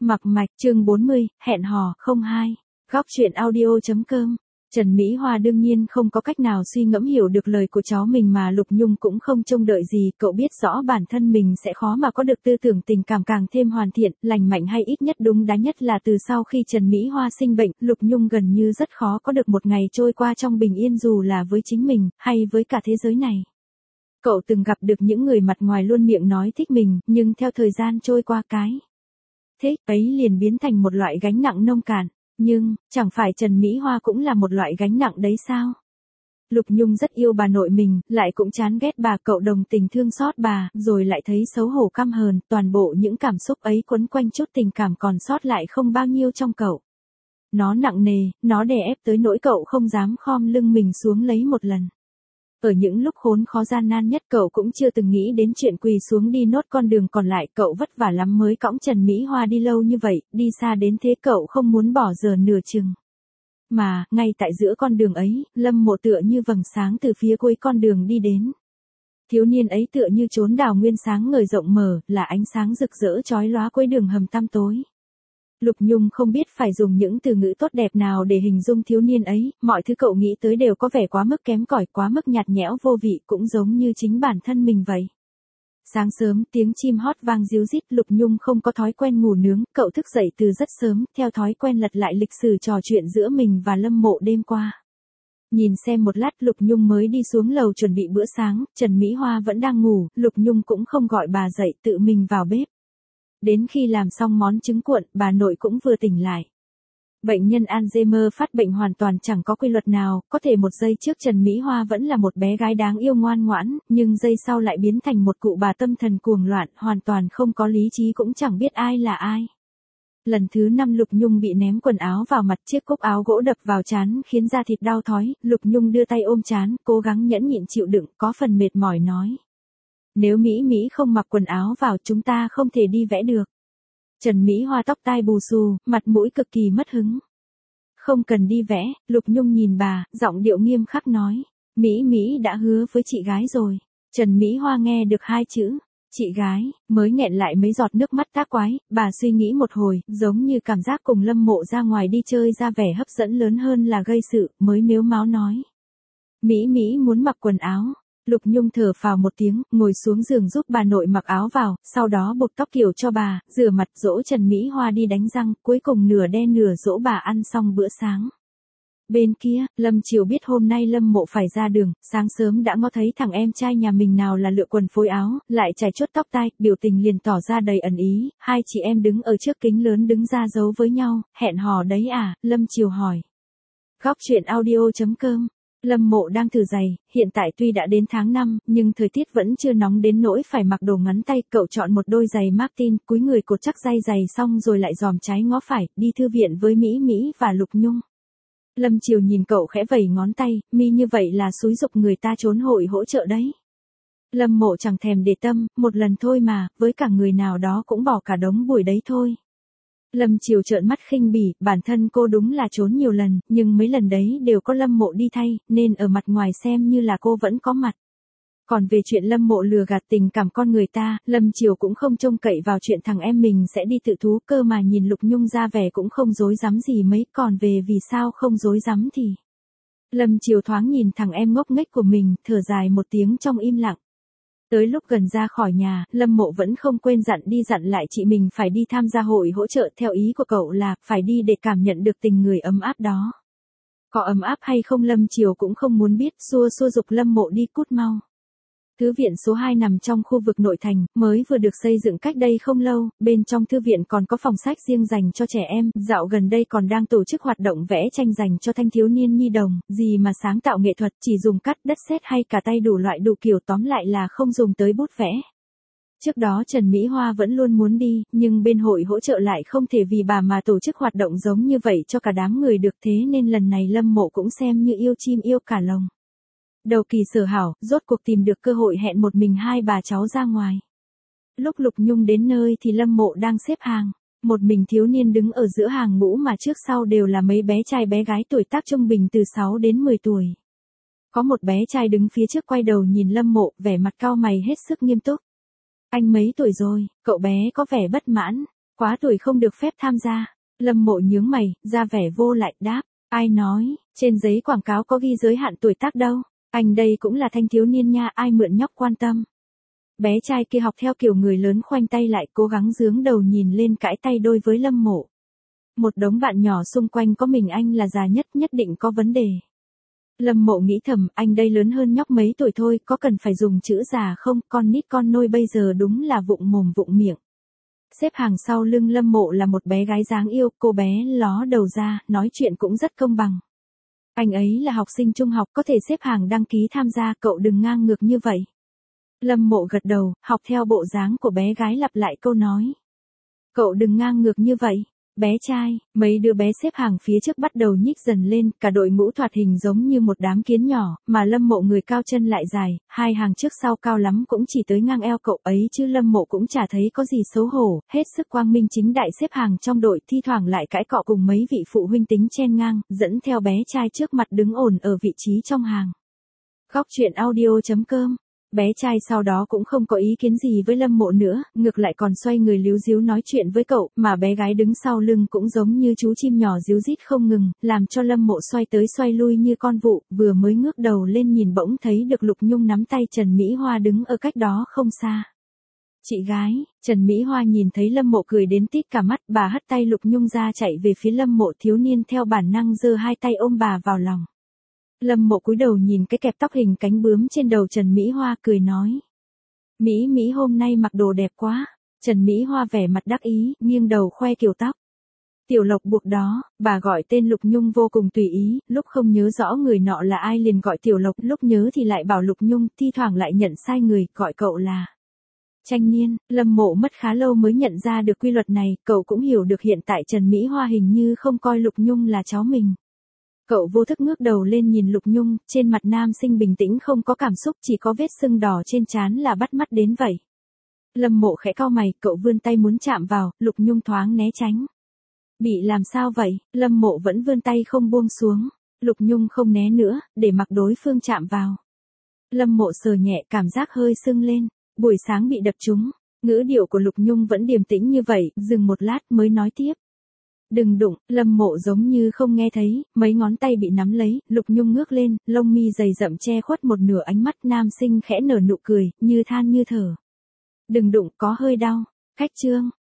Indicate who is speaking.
Speaker 1: Mặc mạch, chương 40, hẹn hò, 02. Góc truyện audio.com. Trần Mỹ Hoa đương nhiên không có cách nào suy ngẫm hiểu được lời của cháu mình mà Lục Nhung cũng không trông đợi gì, cậu biết rõ bản thân mình sẽ khó mà có được tư tưởng tình cảm càng thêm hoàn thiện, lành mạnh hay ít nhất đúng đắn nhất là từ sau khi Trần Mỹ Hoa sinh bệnh, Lục Nhung gần như rất khó có được một ngày trôi qua trong bình yên dù là với chính mình, hay với cả thế giới này. Cậu từng gặp được những người mặt ngoài luôn miệng nói thích mình, nhưng theo thời gian trôi qua cái thích ấy liền biến thành một loại gánh nặng nông cạn. Nhưng, chẳng phải Trần Mỹ Hoa cũng là một loại gánh nặng đấy sao? Lục Nhung rất yêu bà nội mình, lại cũng chán ghét bà, cậu đồng tình thương xót bà, rồi lại thấy xấu hổ căm hờn, toàn bộ những cảm xúc ấy quấn quanh chút tình cảm còn sót lại không bao nhiêu trong cậu. Nó nặng nề, nó đè ép tới nỗi cậu không dám khom lưng mình xuống lấy một lần. Ở những lúc khốn khó gian nan nhất cậu cũng chưa từng nghĩ đến chuyện quỳ xuống đi nốt con đường còn lại, cậu vất vả lắm mới cõng Trần Mỹ Hoa đi lâu như vậy, đi xa đến thế cậu không muốn bỏ giờ nửa chừng. Mà, ngay tại giữa con đường ấy, Lâm Mộ tựa như vầng sáng từ phía cuối con đường đi đến. Thiếu niên ấy tựa như chốn đào nguyên sáng ngời rộng mở, là ánh sáng rực rỡ chói lóa cuối đường hầm tăm tối. Lục Nhung không biết phải dùng những từ ngữ tốt đẹp nào để hình dung thiếu niên ấy, mọi thứ cậu nghĩ tới đều có vẻ quá mức kém cỏi, quá mức nhạt nhẽo vô vị, cũng giống như chính bản thân mình vậy. Sáng sớm, tiếng chim hót vang ríu rít, Lục Nhung không có thói quen ngủ nướng, cậu thức dậy từ rất sớm, theo thói quen lật lại lịch sử trò chuyện giữa mình và Lâm Mộ đêm qua. Nhìn xem một lát, Lục Nhung mới đi xuống lầu chuẩn bị bữa sáng, Trần Mỹ Hoa vẫn đang ngủ, Lục Nhung cũng không gọi bà dậy, tự mình vào bếp. Đến khi làm xong món trứng cuộn, bà nội cũng vừa tỉnh lại. Bệnh nhân Alzheimer phát bệnh hoàn toàn chẳng có quy luật nào, có thể một giây trước Trần Mỹ Hoa vẫn là một bé gái đáng yêu ngoan ngoãn, nhưng giây sau lại biến thành một cụ bà tâm thần cuồng loạn, hoàn toàn không có lý trí cũng chẳng biết ai là ai. Lần thứ 5 Lục Nhung bị ném quần áo vào mặt, chiếc cúc áo gỗ đập vào trán khiến da thịt đau thói, Lục Nhung đưa tay ôm trán, cố gắng nhẫn nhịn chịu đựng, có phần mệt mỏi nói. Nếu Mỹ không mặc quần áo vào chúng ta không thể đi vẽ được. Trần Mỹ Hoa tóc tai bù xù, mặt mũi cực kỳ mất hứng. Không cần đi vẽ, Lục Nhung nhìn bà, giọng điệu nghiêm khắc nói. Mỹ đã hứa với chị gái rồi. Trần Mỹ Hoa nghe được hai chữ, chị gái, mới nghẹn lại mấy giọt nước mắt tác quái, bà suy nghĩ một hồi, giống như cảm giác cùng Lâm Mộ ra ngoài đi chơi ra vẻ hấp dẫn lớn hơn là gây sự, mới mếu máo nói. Mỹ muốn mặc quần áo. Lục Nhung thở phào một tiếng, ngồi xuống giường giúp bà nội mặc áo vào, sau đó buộc tóc kiểu cho bà, rửa mặt dỗ Trần Mỹ Hoa đi đánh răng, cuối cùng nửa đe nửa dỗ bà ăn xong bữa sáng. Bên kia, Lâm Triều biết hôm nay Lâm Mộ phải ra đường, sáng sớm đã ngó thấy thằng em trai nhà mình nào là lựa quần phối áo, lại chải chuốt tóc tai, biểu tình liền tỏ ra đầy ẩn ý, hai chị em đứng ở trước kính lớn đứng ra giấu với nhau, hẹn hò đấy à, Lâm Triều hỏi. Góc truyện audio.com. Lâm Mộ đang thử giày, hiện tại tuy đã đến tháng 5, nhưng thời tiết vẫn chưa nóng đến nỗi phải mặc đồ ngắn tay, cậu chọn một đôi giày Martin, cúi người cột chắc dây giày xong rồi lại giòm trái ngó phải, đi thư viện với Mỹ và Lục Nhung. Lâm Triều nhìn cậu khẽ vẩy ngón tay, mi như vậy là xúi giục người ta trốn hội hỗ trợ đấy. Lâm Mộ chẳng thèm để tâm, một lần thôi mà, với cả người nào đó cũng bỏ cả đống buổi đấy thôi. Lâm Triều trợn mắt khinh bỉ, bản thân cô đúng là trốn nhiều lần, nhưng mấy lần đấy đều có Lâm Mộ đi thay, nên ở mặt ngoài xem như là cô vẫn có mặt. Còn về chuyện Lâm Mộ lừa gạt tình cảm con người ta, Lâm Triều cũng không trông cậy vào chuyện thằng em mình sẽ đi tự thú, cơ mà nhìn Lục Nhung ra vẻ cũng không dối dám gì mấy, còn về vì sao không dối dám thì. Lâm Triều thoáng nhìn thằng em ngốc nghếch của mình, thở dài một tiếng trong im lặng. Tới lúc gần ra khỏi nhà, Lâm Mộ vẫn không quên dặn lại chị mình phải đi tham gia hội hỗ trợ, theo ý của cậu là phải đi để cảm nhận được tình người ấm áp đó. Có ấm áp hay không Lâm Triều cũng không muốn biết, xua giục Lâm Mộ đi cút mau. Thư viện số 2 nằm trong khu vực nội thành, mới vừa được xây dựng cách đây không lâu, bên trong thư viện còn có phòng sách riêng dành cho trẻ em, dạo gần đây còn đang tổ chức hoạt động vẽ tranh dành cho thanh thiếu niên nhi đồng, gì mà sáng tạo nghệ thuật chỉ dùng cắt đất sét hay cả tay đủ loại đủ kiểu, tóm lại là không dùng tới bút vẽ. Trước đó Trần Mỹ Hoa vẫn luôn muốn đi, nhưng bên hội hỗ trợ lại không thể vì bà mà tổ chức hoạt động giống như vậy cho cả đám người được, thế nên lần này Lâm Mộ cũng xem như yêu chim yêu cả lồng. Đầu kỳ Sở Hảo, rốt cuộc tìm được cơ hội hẹn một mình hai bà cháu ra ngoài. Lúc Lục Nhung đến nơi thì Lâm Mộ đang xếp hàng. Một mình thiếu niên đứng ở giữa hàng ngũ mà trước sau đều là mấy bé trai bé gái tuổi tác trung bình từ 6 đến 10 tuổi. Có một bé trai đứng phía trước quay đầu nhìn Lâm Mộ, vẻ mặt cau mày hết sức nghiêm túc. Anh mấy tuổi rồi, cậu bé có vẻ bất mãn. Quá tuổi không được phép tham gia. Lâm Mộ nhướng mày, ra vẻ vô lại, đáp. Ai nói, trên giấy quảng cáo có ghi giới hạn tuổi tác đâu. Anh đây cũng là thanh thiếu niên nha, ai mượn nhóc quan tâm. Bé trai kia học theo kiểu người lớn khoanh tay lại, cố gắng giướng đầu nhìn lên cãi tay đôi với Lâm Mộ. Một đống bạn nhỏ xung quanh có mình anh là già nhất, nhất định có vấn đề. Lâm Mộ nghĩ thầm, anh đây lớn hơn nhóc mấy tuổi thôi, có cần phải dùng chữ già không, con nít con nôi bây giờ đúng là vụng mồm vụng miệng. Xếp hàng sau lưng Lâm Mộ là một bé gái dáng yêu, cô bé ló đầu ra, nói chuyện cũng rất công bằng. Anh ấy là học sinh trung học, có thể xếp hàng đăng ký tham gia, cậu đừng ngang ngược như vậy. Lâm Mộ gật đầu, học theo bộ dáng của bé gái lặp lại câu nói. Cậu đừng ngang ngược như vậy. Bé trai, mấy đứa bé xếp hàng phía trước bắt đầu nhích dần lên, cả đội ngũ thoạt hình giống như một đám kiến nhỏ, mà Lâm Mộ người cao chân lại dài, hai hàng trước sau cao lắm cũng chỉ tới ngang eo cậu ấy chứ Lâm Mộ cũng chả thấy có gì xấu hổ, hết sức quang minh chính đại xếp hàng trong đội, thi thoảng lại cãi cọ cùng mấy vị phụ huynh tính chen ngang, dẫn theo bé trai trước mặt đứng ổn ở vị trí trong hàng. Góc truyện audio.com. Bé trai sau đó cũng không có ý kiến gì với Lâm Mộ nữa, ngược lại còn xoay người líu díu nói chuyện với cậu, mà bé gái đứng sau lưng cũng giống như chú chim nhỏ díu dít không ngừng, làm cho Lâm Mộ xoay tới xoay lui như con vụ, vừa mới ngước đầu lên nhìn bỗng thấy được Lục Nhung nắm tay Trần Mỹ Hoa đứng ở cách đó không xa. Chị gái, Trần Mỹ Hoa nhìn thấy Lâm Mộ cười đến tít cả mắt, bà hất tay Lục Nhung ra chạy về phía Lâm Mộ, thiếu niên theo bản năng giơ hai tay ôm bà vào lòng. Lâm Mộ cúi đầu nhìn cái kẹp tóc hình cánh bướm trên đầu Trần Mỹ Hoa cười nói. Mỹ hôm nay mặc đồ đẹp quá. Trần Mỹ Hoa vẻ mặt đắc ý, nghiêng đầu khoe kiểu tóc. Tiểu Lộc buộc đó, bà gọi tên Lục Nhung vô cùng tùy ý, lúc không nhớ rõ người nọ là ai liền gọi Tiểu Lộc, lúc nhớ thì lại bảo Lục Nhung, thi thoảng lại nhận sai người, gọi cậu là Tranh Niên. Lâm Mộ mất khá lâu mới nhận ra được quy luật này, cậu cũng hiểu được hiện tại Trần Mỹ Hoa hình như không coi Lục Nhung là cháu mình. Cậu vô thức ngước đầu lên nhìn Lục Nhung, trên mặt nam sinh bình tĩnh không có cảm xúc, chỉ có vết sưng đỏ trên trán là bắt mắt đến vậy. Lâm Mộ khẽ cau mày, cậu vươn tay muốn chạm vào, Lục Nhung thoáng né tránh. Bị làm sao vậy? Lâm Mộ vẫn vươn tay không buông xuống. Lục Nhung không né nữa, để mặc đối phương chạm vào. Lâm Mộ sờ nhẹ, cảm giác hơi sưng lên. Buổi sáng bị đập trúng. Ngữ điệu của Lục Nhung vẫn điềm tĩnh như vậy, dừng một lát mới nói tiếp. Đừng đụng. Lâm Mộ giống như không nghe thấy, mấy ngón tay bị nắm lấy, Lục Nhung ngước lên, lông mi dày rậm che khuất một nửa ánh mắt, nam sinh khẽ nở nụ cười, như than như thở. Đừng đụng, có hơi đau. Khách trương.